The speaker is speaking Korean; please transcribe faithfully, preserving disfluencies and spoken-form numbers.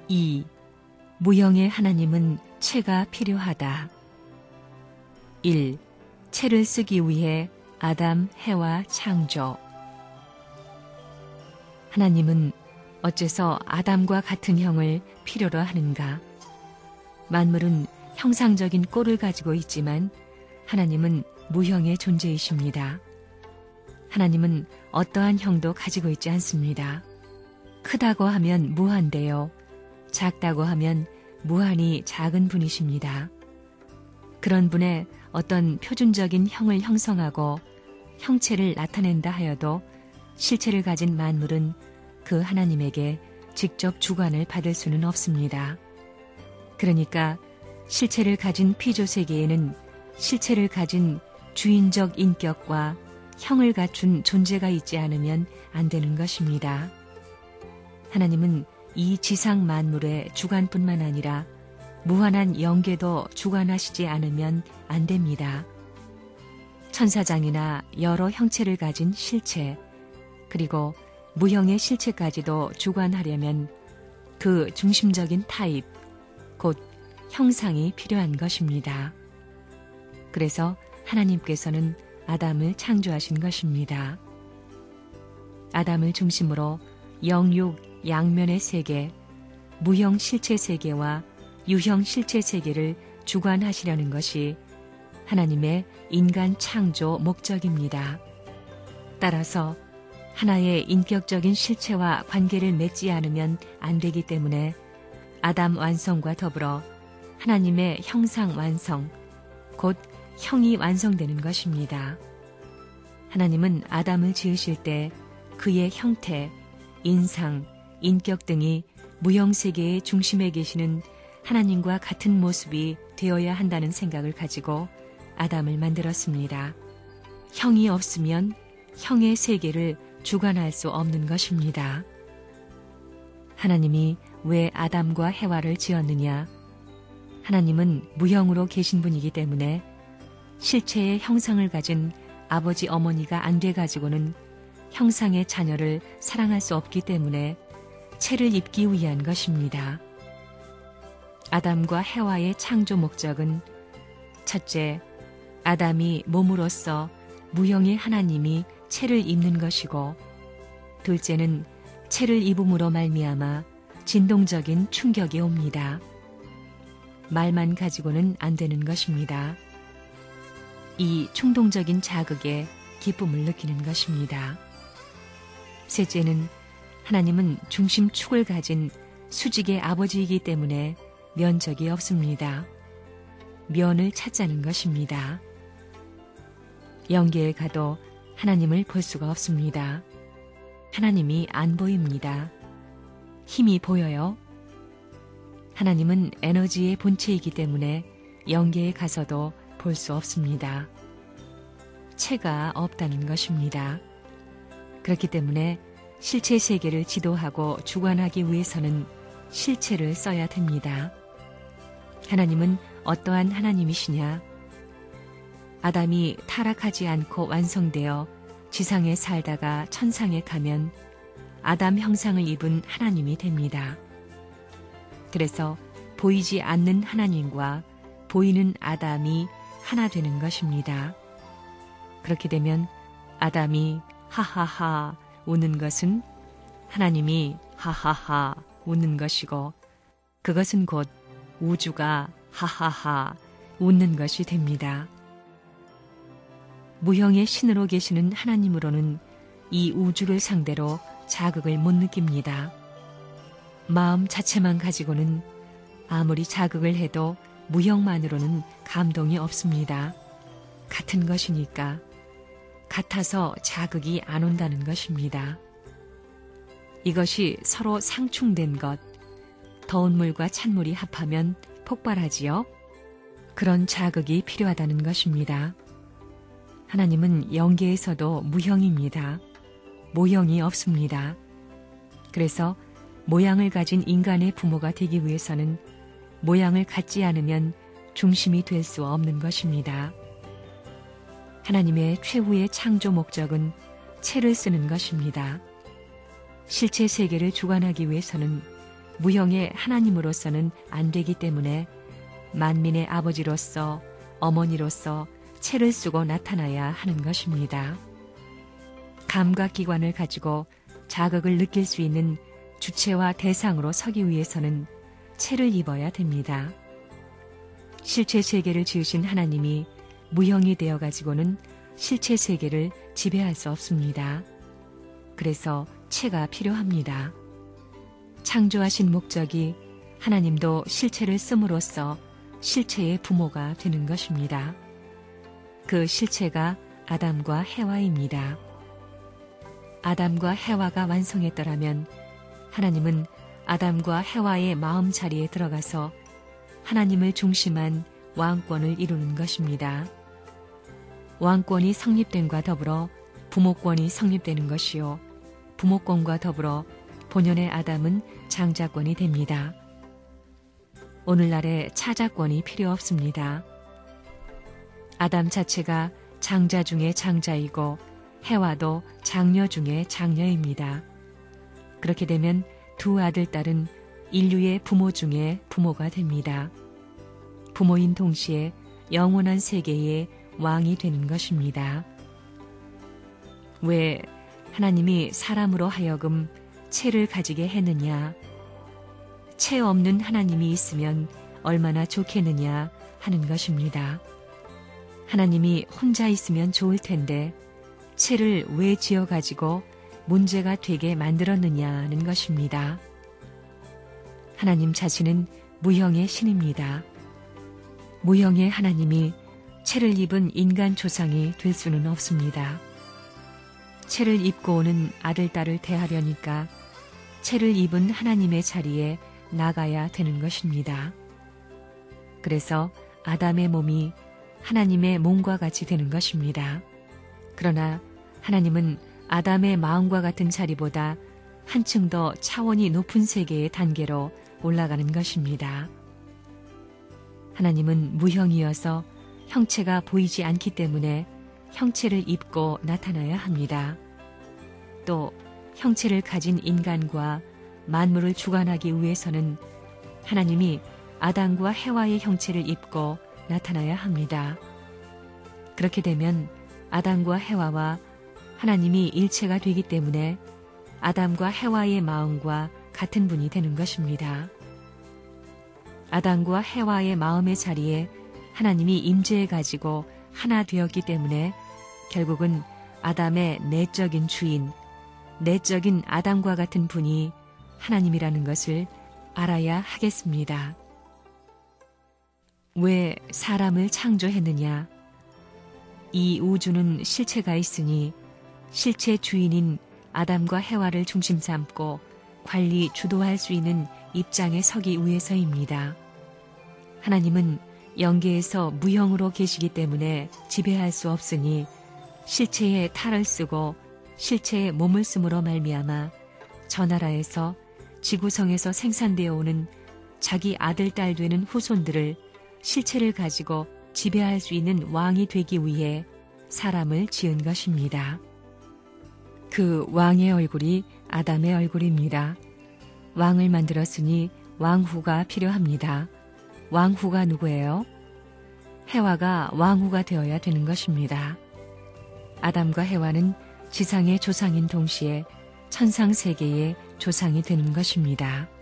이. 무형의 하나님은 채가 필요하다. 일. 채를 쓰기 위해 아담, 해와 창조. 하나님은 어째서 아담과 같은 형을 필요로 하는가? 만물은 형상적인 꼴을 가지고 있지만 하나님은 무형의 존재이십니다. 하나님은 어떠한 형도 가지고 있지 않습니다. 크다고 하면 무한대요. 작다고 하면 무한히 작은 분이십니다. 그런 분의 어떤 표준적인 형을 형성하고 형체를 나타낸다 하여도 실체를 가진 만물은 그 하나님에게 직접 주관을 받을 수는 없습니다. 그러니까 실체를 가진 피조세계에는 실체를 가진 주인적 인격과 형을 갖춘 존재가 있지 않으면 안 되는 것입니다. 하나님은 이 지상 만물의 주관뿐만 아니라 무한한 영계도 주관하시지 않으면 안 됩니다. 천사장이나 여러 형체를 가진 실체, 그리고 무형의 실체까지도 주관하려면 그 중심적인 타입, 곧 형상이 필요한 것입니다. 그래서 하나님께서는 아담을 창조하신 것입니다. 아담을 중심으로 영육, 양면의 세계, 무형 실체 세계와 유형 실체 세계를 주관하시려는 것이 하나님의 인간 창조 목적입니다. 따라서 하나의 인격적인 실체와 관계를 맺지 않으면 안 되기 때문에 아담 완성과 더불어 하나님의 형상 완성, 곧 형이 완성되는 것입니다. 하나님은 아담을 지으실 때 그의 형태, 인상, 인격 등이 무형세계의 중심에 계시는 하나님과 같은 모습이 되어야 한다는 생각을 가지고 아담을 만들었습니다. 형이 없으면 형의 세계를 주관할 수 없는 것입니다. 하나님이 왜 아담과 해와를 지었느냐? 하나님은 무형으로 계신 분이기 때문에 실체의 형상을 가진 아버지 어머니가 안 돼가지고는 형상의 자녀를 사랑할 수 없기 때문에 채를 입기 위한 것입니다. 아담과 해와의 창조 목적은 첫째, 아담이 몸으로써 무형의 하나님이 채를 입는 것이고, 둘째는 채를 입음으로 말미암아 진동적인 충격이 옵니다. 말만 가지고는 안 되는 것입니다. 이 충동적인 자극에 기쁨을 느끼는 것입니다. 셋째는 하나님은 중심축을 가진 수직의 아버지이기 때문에 면적이 없습니다. 면을 찾자는 것입니다. 영계에 가도 하나님을 볼 수가 없습니다. 하나님이 안 보입니다. 힘이 보여요? 하나님은 에너지의 본체이기 때문에 영계에 가서도 볼 수 없습니다. 체가 없다는 것입니다. 그렇기 때문에 실체 세계를 지도하고 주관하기 위해서는 실체를 써야 됩니다. 하나님은 어떠한 하나님이시냐? 아담이 타락하지 않고 완성되어 지상에 살다가 천상에 가면 아담 형상을 입은 하나님이 됩니다. 그래서 보이지 않는 하나님과 보이는 아담이 하나 되는 것입니다. 그렇게 되면 아담이 하하하 우는 것은 하나님이 하하하 웃는 것이고, 그것은 곧 우주가 하하하 웃는 것이 됩니다. 무형의 신으로 계시는 하나님으로는 이 우주를 상대로 자극을 못 느낍니다. 마음 자체만 가지고는 아무리 자극을 해도 무형만으로는 감동이 없습니다. 같은 것이니까. 같아서 자극이 안 온다는 것입니다. 이것이 서로 상충된 것, 더운 물과 찬물이 합하면 폭발하지요. 그런 자극이 필요하다는 것입니다. 하나님은 영계에서도 무형입니다. 모형이 없습니다. 그래서 모양을 가진 인간의 부모가 되기 위해서는 모양을 갖지 않으면 중심이 될 수 없는 것입니다. 하나님의 최후의 창조 목적은 채를 쓰는 것입니다. 실체 세계를 주관하기 위해서는 무형의 하나님으로서는 안 되기 때문에 만민의 아버지로서 어머니로서 채를 쓰고 나타나야 하는 것입니다. 감각기관을 가지고 자극을 느낄 수 있는 주체와 대상으로 서기 위해서는 채를 입어야 됩니다. 실체 세계를 지으신 하나님이 무형이 되어 가지고는 실체 세계를 지배할 수 없습니다. 그래서 채가 필요합니다. 창조하신 목적이 하나님도 실체를 씀으로써 실체의 부모가 되는 것입니다. 그 실체가 아담과 해와입니다. 아담과 해와가 완성했더라면 하나님은 아담과 해와의 마음 자리에 들어가서 하나님을 중심한 왕권을 이루는 것입니다. 왕권이 성립됨과 더불어 부모권이 성립되는 것이요, 부모권과 더불어 본연의 아담은 장자권이 됩니다. 오늘날에 차자권이 필요 없습니다. 아담 자체가 장자 중에 장자이고 해와도 장녀 중에 장녀입니다. 그렇게 되면 두 아들, 딸은 인류의 부모 중에 부모가 됩니다. 부모인 동시에 영원한 세계의 왕이 되는 것입니다. 왜 하나님이 사람으로 하여금 채를 가지게 했느냐? 채 없는 하나님이 있으면 얼마나 좋겠느냐 하는 것입니다. 하나님이 혼자 있으면 좋을 텐데 채를 왜 지어가지고 문제가 되게 만들었느냐는 것입니다. 하나님 자신은 무형의 신입니다. 무형의 하나님이 채를 입은 인간 조상이 될 수는 없습니다. 채를 입고 오는 아들, 딸을 대하려니까 채를 입은 하나님의 자리에 나가야 되는 것입니다. 그래서 아담의 몸이 하나님의 몸과 같이 되는 것입니다. 그러나 하나님은 아담의 마음과 같은 자리보다 한층 더 차원이 높은 세계의 단계로 올라가는 것입니다. 하나님은 무형이어서 형체가 보이지 않기 때문에 형체를 입고 나타나야 합니다. 또 형체를 가진 인간과 만물을 주관하기 위해서는 하나님이 아담과 해와의 형체를 입고 나타나야 합니다. 그렇게 되면 아담과 해와와 하나님이 일체가 되기 때문에 아담과 해와의 마음과 같은 분이 되는 것입니다. 아담과 해와의 마음의 자리에 하나님이 임재해 가지고 하나 되었기 때문에 결국은 아담의 내적인 주인, 내적인 아담과 같은 분이 하나님이라는 것을 알아야 하겠습니다. 왜 사람을 창조했느냐? 이 우주는 실체가 있으니 실체 주인인 아담과 해와를 중심 삼고 관리, 주도할 수 있는 입장에 서기 위해서입니다. 하나님은 영계에서 무형으로 계시기 때문에 지배할 수 없으니 실체에 탈을 쓰고 실체에 몸을 쓰므로 말미암아 저 나라에서 지구성에서 생산되어 오는 자기 아들, 딸 되는 후손들을 실체를 가지고 지배할 수 있는 왕이 되기 위해 사람을 지은 것입니다. 그 왕의 얼굴이 아담의 얼굴입니다. 왕을 만들었으니 왕후가 필요합니다. 왕후가 누구예요? 해와가 왕후가 되어야 되는 것입니다. 아담과 해와는 지상의 조상인 동시에 천상 세계의 조상이 되는 것입니다.